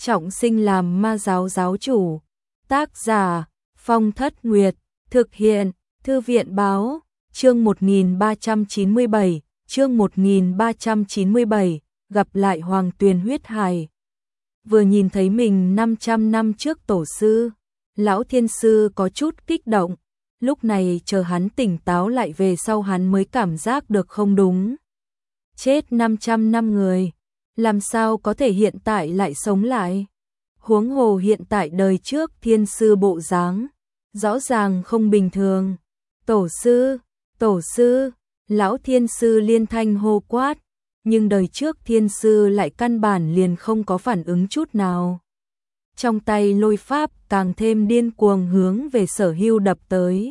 trọng sinh làm ma giáo giáo chủ. Tác giả Phong Thất Nguyệt. Thực hiện Thư viện Báo. Chương 1397. Chương 1397. Gặp lại Hoàng Tuyền huyết hải. Vừa nhìn thấy mình 500 năm trước tổ sư, lão thiên sư có chút kích động. Lúc này chờ hắn tỉnh táo lại về sau hắn mới cảm giác được không đúng. Chết 500 năm người, làm sao có thể hiện tại lại sống lại? Huống hồ hiện tại đời trước thiên sư bộ dáng, rõ ràng không bình thường. Tổ sư, lão thiên sư liên thanh hô quát, nhưng đời trước thiên sư lại căn bản liền không có phản ứng chút nào. Trong tay lôi pháp càng thêm điên cuồng hướng về Sở Hưu đập tới.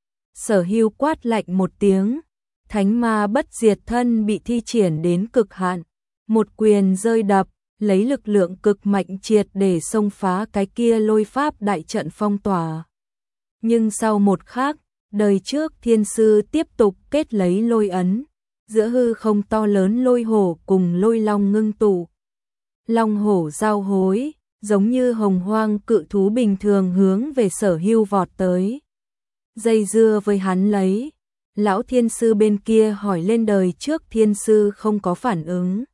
Sở Hưu quát lạnh một tiếng, thánh ma bất diệt thân bị thi triển đến cực hạn, một quyền rơi đập, lấy lực lượng cực mạnh triệt để xông phá cái kia lôi pháp đại trận phong tỏa. Nhưng sau một khắc, đời trước thiên sư tiếp tục kết lấy lôi ấn, giữa hư không to lớn lôi hổ cùng lôi long ngưng tụ. Long hổ giao hối, giống như hồng hoang cự thú bình thường hướng về Sở Hưu vọt tới. Dây dưa với hắn lấy, lão thiên sư bên kia hỏi lên đời trước thiên sư không có phản ứng.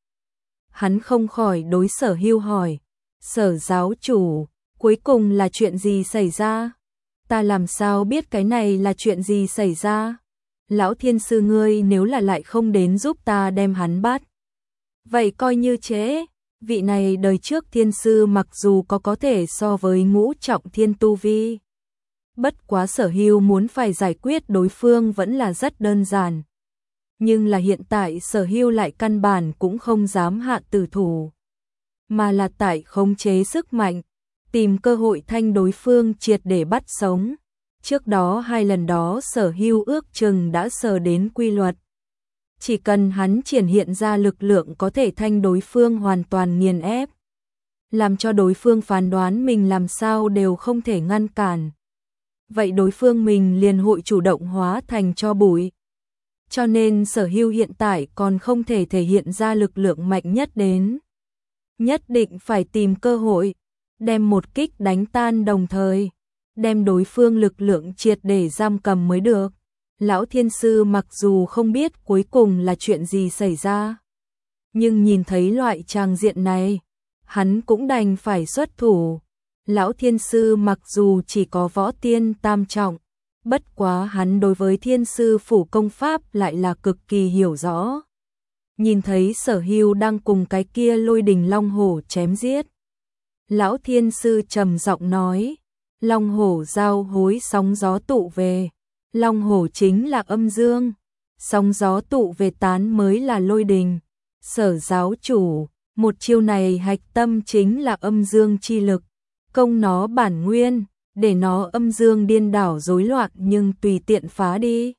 Hắn không khỏi đối Sở Hưu hỏi, Sở giáo chủ, cuối cùng là chuyện gì xảy ra? Ta làm sao biết cái này là chuyện gì xảy ra? Lão thiên sư ngươi nếu là lại không đến giúp ta đem hắn bắt, vậy coi như trễ. Vị này đời trước thiên sư mặc dù có thể so với ngũ trọng thiên tu vi, bất quá Sở Hưu muốn phải giải quyết đối phương vẫn là rất đơn giản. Nhưng là hiện tại Sở Hưu lại căn bản cũng không dám hạ tử thủ, mà là tại khống chế sức mạnh, tìm cơ hội thanh đối phương triệt để bắt sống. Trước đó hai lần đó Sở Hưu ước chừng đã sờ đến quy luật. Chỉ cần hắn triển hiện ra lực lượng có thể thanh đối phương hoàn toàn nghiền ép, làm cho đối phương phán đoán mình làm sao đều không thể ngăn cản, vậy đối phương mình liền hội chủ động hóa thành tro bụi. Cho nên Sở Hưu hiện tại còn không thể thể hiện ra lực lượng mạnh nhất đến. Nhất định phải tìm cơ hội, đem một kích đánh tan đồng thời, đem đối phương lực lượng triệt để giam cầm mới được. Lão thiên sư mặc dù không biết cuối cùng là chuyện gì xảy ra, nhưng nhìn thấy loại tràng diện này, hắn cũng đành phải xuất thủ. Lão thiên sư mặc dù chỉ có võ tiên tam trọng, bất quá hắn đối với thiên sư phủ công pháp lại là cực kỳ hiểu rõ. Nhìn thấy Sở Hưu đang cùng cái kia lôi đình long hổ chém giết, lão thiên sư trầm giọng nói, long hổ giao hối sóng gió tụ về. Long hổ chính là âm dương, sóng gió tụ về tán mới là lôi đình. Sở giáo chủ, một chiêu này hạch tâm chính là âm dương chi lực, công nó bản nguyên, để nó âm dương điên đảo rối loạn nhưng tùy tiện phá đi.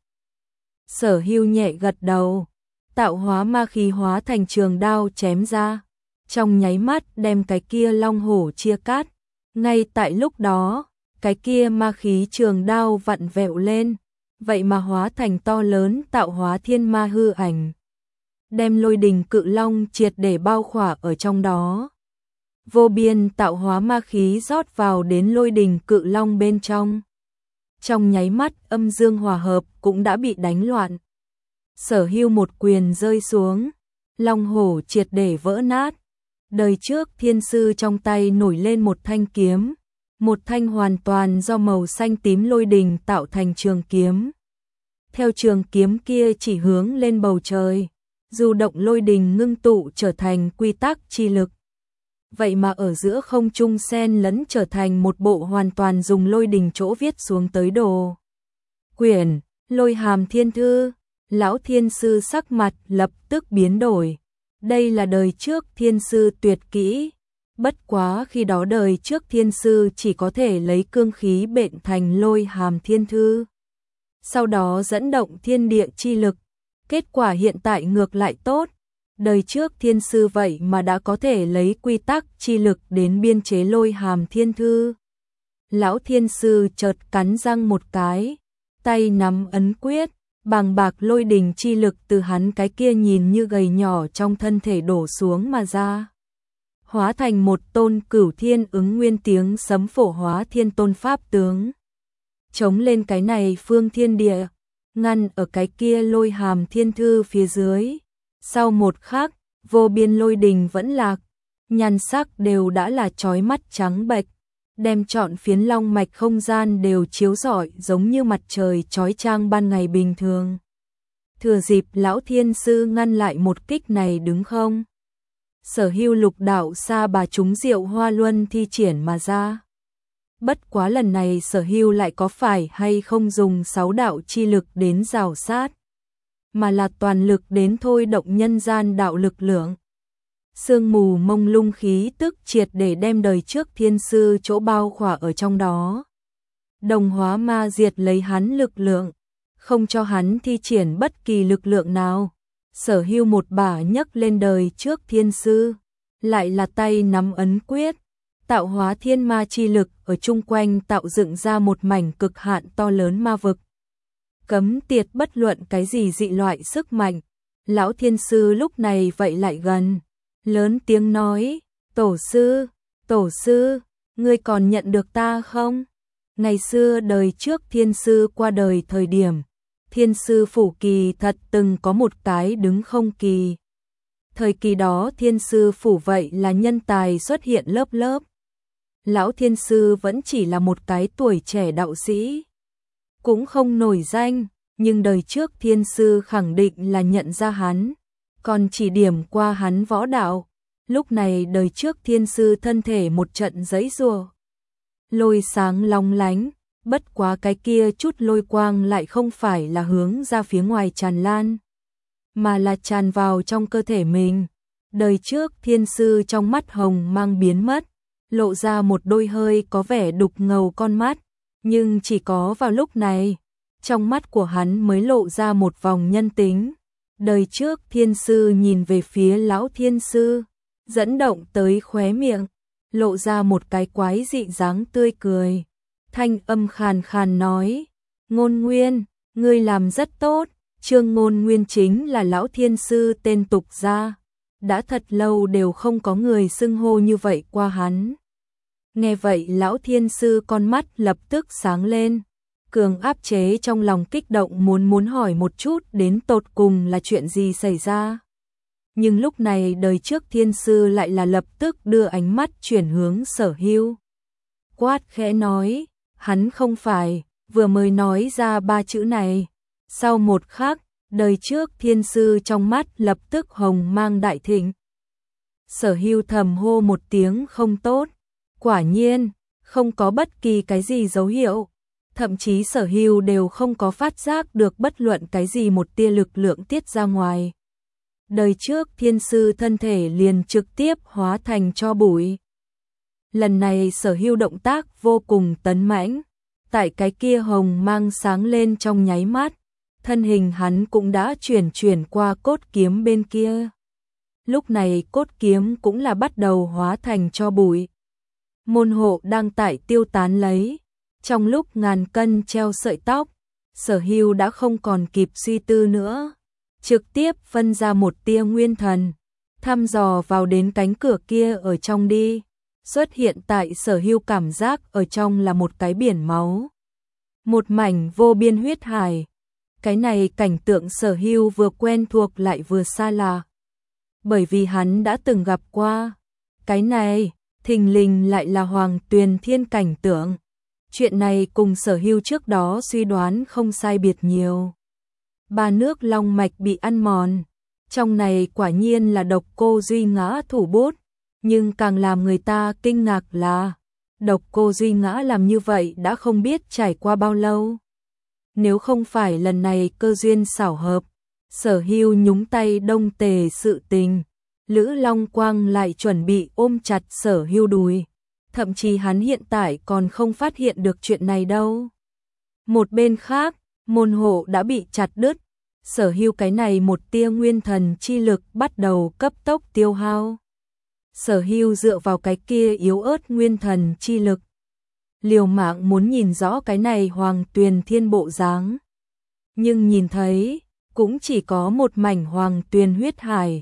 Sở Hưu nhẹ gật đầu, tạo hóa ma khí hóa thành trường đao chém ra, trong nháy mắt đem cái kia long hổ chia cắt. Ngay tại lúc đó, cái kia ma khí trường đao vặn vẹo lên, vậy mà hóa thành to lớn tạo hóa thiên ma hư ảnh, đem lôi đình cự long triệt để bao khỏa ở trong đó. Vô biên tạo hóa ma khí rót vào đến lôi đình cự long bên trong. Trong nháy mắt âm dương hòa hợp cũng đã bị đánh loạn. Sở Hưu một quyền rơi xuống, long hổ triệt để vỡ nát. Đời trước thiên sư trong tay nổi lên một thanh kiếm, một thanh hoàn toàn do màu xanh tím lôi đình tạo thành trường kiếm. Theo trường kiếm kia chỉ hướng lên bầu trời, dù động lôi đình ngưng tụ trở thành quy tắc chi lực. Vậy mà ở giữa không trung xen lẫn trở thành một bộ hoàn toàn dùng lôi đình chỗ viết xuống tới đồ quyển, Lôi Hàm Thiên Thư. Lão thiên sư sắc mặt lập tức biến đổi. Đây là đời trước thiên sư tuyệt kỹ. Bất quá khi đó đời trước thiên sư chỉ có thể lấy cương khí bện thành Lôi Hàm Thiên Thư, sau đó dẫn động thiên địa chi lực. Kết quả hiện tại ngược lại tốt. Đời trước thiên sư vậy mà đã có thể lấy quy tắc chi lực đến biên chế Lôi Hàm Thiên Thư. Lão thiên sư chợt cắn răng một cái, tay nắm ấn quyết, bàng bạc lôi đình chi lực từ hắn cái kia nhìn như gầy nhỏ trong thân thể đổ xuống mà ra. hóa thành một tôn Cửu Thiên Ứng Nguyên tiếng sấm phổ hóa thiên tôn pháp tướng. Chống lên cái này phương thiên địa, ngăn ở cái kia Lôi Hàm thiên thư phía dưới. Sau một khắc, vô biên lôi đình vẫn lạc, nhan sắc đều đã là chói mắt trắng bệch, đem trọn phiến long mạch không gian đều chiếu rọi giống như mặt trời chói chang ban ngày bình thường. Thừa dịp lão thiên sư ngăn lại một kích này đứng không? Sở Hưu lục đạo sa bà chúng diệu hoa luân thi triển mà ra. Bất quá lần này Sở Hưu lại có phải hay không dùng 6 đạo chi lực đến rào sát, mà là toàn lực đến thôi động nhân gian đạo lực lượng. Sương mù mông lung khí tức triệt để đem đời trước thiên sư chỗ bao khỏa ở trong đó. Đồng hóa ma diệt lấy hắn lực lượng, không cho hắn thi triển bất kỳ lực lượng nào. Sở Hưu một bả nhấc lên đời trước thiên sư, lại là tay nắm ấn quyết, tạo hóa thiên ma chi lực ở chung quanh tạo dựng ra một mảnh cực hạn to lớn ma vực. Cấm tiệt bất luận cái gì dị loại sức mạnh. Lão thiên sư lúc này vậy lại gần, lớn tiếng nói, tổ sư, ngươi còn nhận được ta không? Ngày xưa đời trước thiên sư qua đời thời điểm, thiên sư phủ kỳ thật từng có một cái đứng không kỳ. Thời kỳ đó thiên sư phủ vậy là nhân tài xuất hiện lớp lớp. Lão thiên sư vẫn chỉ là một cái tuổi trẻ đạo sĩ, cũng không nổi danh, nhưng đời trước thiên sư khẳng định là nhận ra hắn, còn chỉ điểm qua hắn võ đạo. Lúc này đời trước thiên sư thân thể một trận giãy giụa, lôi sáng long lánh, bất quá cái kia chút lôi quang lại không phải là hướng ra phía ngoài tràn lan, mà là tràn vào trong cơ thể mình. Đời trước thiên sư trong mắt hồng mang biến mất, lộ ra một đôi hơi có vẻ đục ngầu con mắt, nhưng chỉ có vào lúc này, trong mắt của hắn mới lộ ra một vòng nhân tính. Đời trước thiên sư nhìn về phía lão thiên sư, dẫn động tới khóe miệng, lộ ra một cái quái dị dáng tươi cười. Thanh âm khàn khàn nói, Ngôn Nguyên, ngươi làm rất tốt. Trương Ngôn Nguyên chính là lão thiên sư tên tục gia, đã thật lâu đều không có người xưng hô như vậy qua hắn. Nghe vậy lão thiên sư con mắt lập tức sáng lên, cường áp chế trong lòng kích động muốn hỏi một chút đến tột cùng là chuyện gì xảy ra. Nhưng lúc này đời trước thiên sư lại là lập tức đưa ánh mắt chuyển hướng Sở Hưu. Quát khẽ nói, hắn không phải, vừa mới nói ra 3 chữ này. Sau một khắc, đời trước thiên sư trong mắt lập tức hồng mang đại thịnh. Sở Hưu thầm hô một tiếng không tốt, quả nhiên, không có bất kỳ cái gì dấu hiệu. Thậm chí Sở Hưu đều không có phát giác được bất luận cái gì một tia lực lượng tiết ra ngoài. Đời trước thiên sư thân thể liền trực tiếp hóa thành tro bụi. Lần này Sở Hưu động tác vô cùng tấn mãnh, tại cái kia hồng mang sáng lên trong nháy mắt, thân hình hắn cũng đã chuyển qua cốt kiếm bên kia. Lúc này cốt kiếm cũng là bắt đầu hóa thành tro bụi. Môn hộ đang tại tiêu tán lấy. Trong lúc ngàn cân treo sợi tóc, Sở Hưu đã không còn kịp suy tư nữa, trực tiếp phân ra một tia nguyên thần, thăm dò vào đến cánh cửa kia ở trong đi. Xuất hiện tại Sở Hưu cảm giác ở trong là một cái biển máu, một mảnh vô biên huyết hải. Cái này cảnh tượng Sở Hưu vừa quen thuộc lại vừa xa lạ, bởi vì hắn đã từng gặp qua. Cái này thình lình lại là Hoàng Tuyền Thiên cảnh tượng. Chuyện này cùng Sở Hưu trước đó suy đoán không sai biệt nhiều. 3 nước long mạch bị ăn mòn, trong này quả nhiên là Độc Cô Duy Ngã thủ bút, nhưng càng làm người ta kinh ngạc là Độc Cô Duy Ngã làm như vậy đã không biết trải qua bao lâu. Nếu không phải lần này cơ duyên xảo hợp, Sở Hưu nhúng tay Đông Tề sự tình, Lữ Long Quang lại chuẩn bị ôm chặt Sở Hưu đùi. Thậm chí hắn hiện tại còn không phát hiện được chuyện này đâu. Một bên khác, môn hộ đã bị chặt đứt. Sở Hưu cái này một tia nguyên thần chi lực bắt đầu cấp tốc tiêu hao. Sở Hưu dựa vào cái kia yếu ớt nguyên thần chi lực, liều mạng muốn nhìn rõ cái này Hoàng Tuyền Thiên bộ dáng. Nhưng nhìn thấy, cũng chỉ có một mảnh Hoàng Tuyền huyết hải,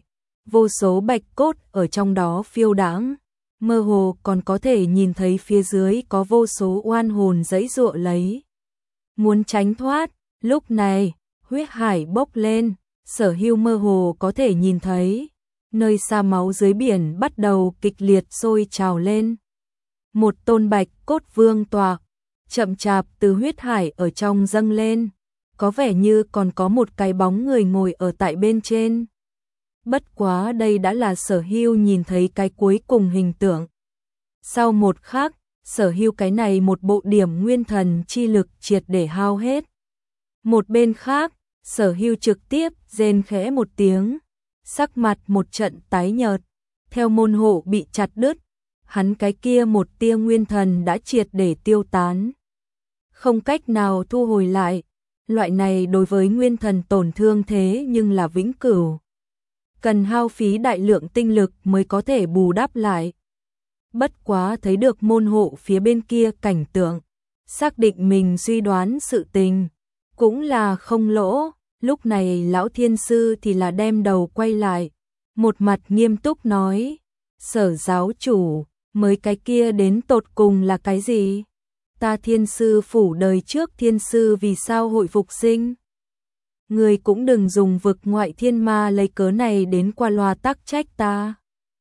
vô số bạch cốt ở trong đó phiêu đãng, mơ hồ còn có thể nhìn thấy phía dưới có vô số oan hồn giãy giụa lấy. Muốn tránh thoát, lúc này, huyết hải bốc lên, Sở Hưu mơ hồ có thể nhìn thấy, nơi xa máu dưới biển bắt đầu kịch liệt sôi trào lên. Một tôn bạch cốt vương tọa, chậm chạp từ huyết hải ở trong dâng lên, có vẻ như còn có một cái bóng người ngồi ở tại bên trên. Bất quá đây đã là Sở Hưu nhìn thấy cái cuối cùng hình tượng. Sau một khắc, Sở Hưu cái này một bộ điểm nguyên thần chi lực triệt để hao hết. Một bên khác, Sở Hưu trực tiếp rên khẽ một tiếng, sắc mặt một trận tái nhợt, theo môn hộ bị chặt đứt, hắn cái kia một tia nguyên thần đã triệt để tiêu tán. Không cách nào thu hồi lại, loại này đối với nguyên thần tổn thương thế nhưng là vĩnh cửu. Cần hao phí đại lượng tinh lực mới có thể bù đắp lại. Bất quá thấy được môn hộ phía bên kia cảnh tượng, xác định mình suy đoán sự tình, cũng là không lỗ. Lúc này lão thiên sư thì là đem đầu quay lại, một mặt nghiêm túc nói, Sở giáo chủ, mới cái kia đến tột cùng là cái gì? Ta thiên sư phủ đời trước thiên sư vì sao hội phục sinh? Người cũng đừng dùng vực ngoại thiên ma lấy cớ này đến qua loa tắc trách ta.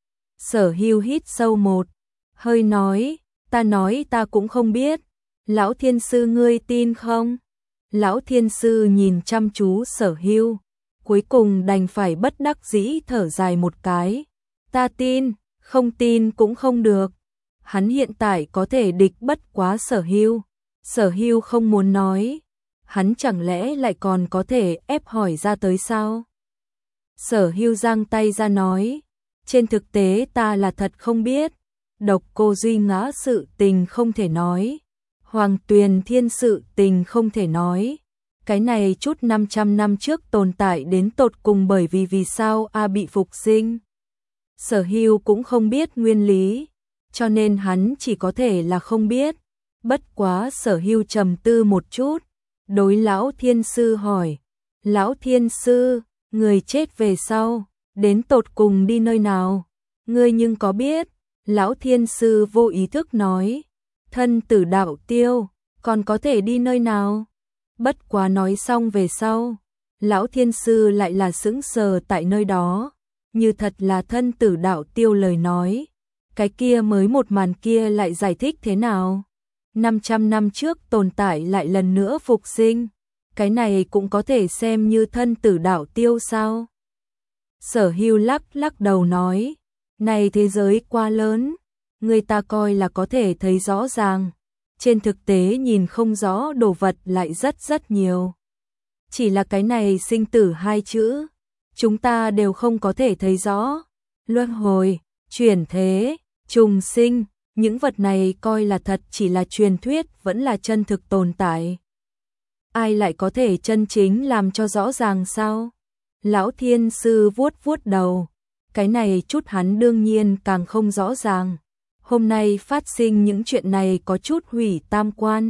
Sở Hưu hít sâu một hơi nói ta cũng không biết, lão thiên sư ngươi tin không? Lão thiên sư nhìn chăm chú Sở Hưu, cuối cùng đành phải bất đắc dĩ thở dài một cái. Ta tin, không tin cũng không được. Hắn hiện tại có thể địch bất quá Sở Hưu. Sở Hưu không muốn nói, hắn chẳng lẽ lại còn có thể ép hỏi ra tới sao? Sở Hưu giang tay ra nói, trên thực tế ta là thật không biết, Độc Cô Duy Ngã sự tình không thể nói, Hoàng Tuyền Thiên sự tình không thể nói, cái này chút 500 năm trước tồn tại đến tột cùng bởi vì sao A bị phục sinh. Sở Hưu cũng không biết nguyên lý, cho nên hắn chỉ có thể là không biết. Bất quá Sở Hưu trầm tư một chút, đối lão thiên sư hỏi, lão thiên sư, người chết về sau, đến tột cùng đi nơi nào? Ngươi nhưng có biết? Lão thiên sư vô ý thức nói, thân tử đạo tiêu, còn có thể đi nơi nào? Bất quá nói xong về sau, lão thiên sư lại là sững sờ tại nơi đó, như thật là thân tử đạo tiêu lời nói. Cái kia mới một màn kia lại giải thích thế nào? 500 năm trước tồn tại lại lần nữa phục sinh, cái này cũng có thể xem như thân tử đạo tiêu sao? Sở Hưu lắc đầu nói, này thế giới quá lớn, người ta coi là có thể thấy rõ ràng, trên thực tế nhìn không rõ đồ vật lại rất nhiều. Chỉ là cái này sinh tử hai chữ, chúng ta đều không có thể thấy rõ. Luân hồi, chuyển thế, trùng sinh, những vật này coi là thật chỉ là truyền thuyết vẫn là chân thực tồn tại. Ai lại có thể chân chính làm cho rõ ràng sao? Lão thiên sư vuốt đầu, cái này chút hắn đương nhiên càng không rõ ràng. Hôm nay phát sinh những chuyện này có chút hủy tam quan.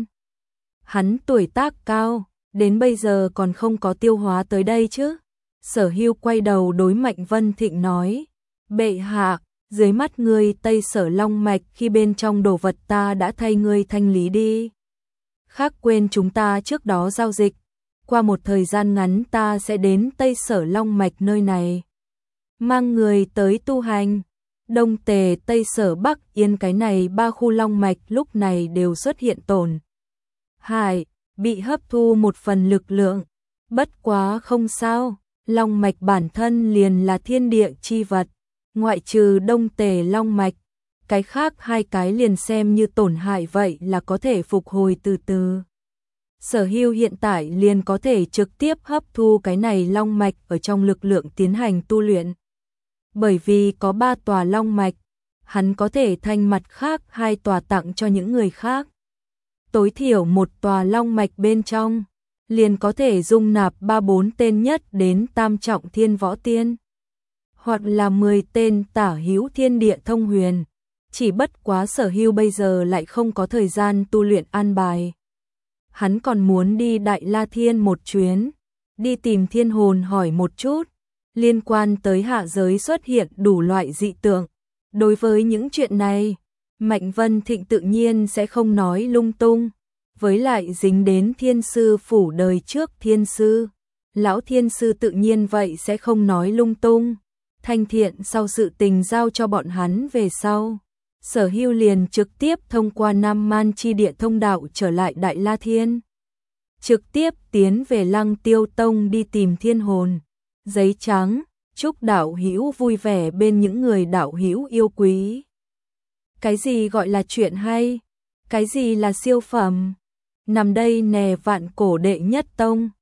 Hắn tuổi tác cao, đến bây giờ còn không có tiêu hóa tới đây chứ. Sở Hưu quay đầu đối Mạnh Vân Thịnh nói, bệ hạ, dưới mắt ngươi Tây Sở Long Mạch khi bên trong đồ vật ta đã thay ngươi thanh lý đi. Khác quên chúng ta trước đó giao dịch, qua một thời gian ngắn ta sẽ đến Tây Sở Long Mạch nơi này, mang người tới tu hành. Đông Tề, Tây Sở, Bắc Yên cái này ba khu long mạch lúc này đều xuất hiện tổn hại, bị hấp thu một phần lực lượng. Bất quá không sao, long mạch bản thân liền là thiên địa chi vật, ngoại trừ Đông Tề long mạch, cái khác hai cái liền xem như tổn hại vậy là có thể phục hồi từ từ. Sở Hưu hiện tại liền có thể trực tiếp hấp thu cái này long mạch ở trong lực lượng tiến hành tu luyện. Bởi vì có 3 tòa long mạch, hắn có thể thanh mặt khác 2 tòa tặng cho những người khác. Tối thiểu một tòa long mạch bên trong, liền có thể dung nạp 3-4 tên nhất đến tam trọng thiên võ tiên, hoặc là 10 tên tả hữu thiên địa thông huyền. Chỉ bất quá Sở Hưu bây giờ lại không có thời gian tu luyện an bài. Hắn còn muốn đi Đại La Thiên một chuyến, đi tìm thiên hồn hỏi một chút. liên quan tới hạ giới xuất hiện đủ loại dị tượng. Đối với những chuyện này, Mạnh Vân Thịnh tự nhiên sẽ không nói lung tung, với lại dính đến thiên sư phủ đời trước thiên sư. Lão thiên sư tự nhiên vậy sẽ không nói lung tung. Thanh Thiện sau sự tình giao cho bọn hắn về sau. Sở Hưu liền trực tiếp thông qua Nam Man chi địa thông đạo trở lại Đại La Thiên. Trực tiếp tiến về Lăng Tiêu Tông đi tìm thiên hồn. Giấy trắng, chúc đạo hữu vui vẻ bên những người đạo hữu yêu quý. Cái gì gọi là chuyện hay? Cái gì là siêu phẩm? Nằm đây nè vạn cổ đệ nhất tông.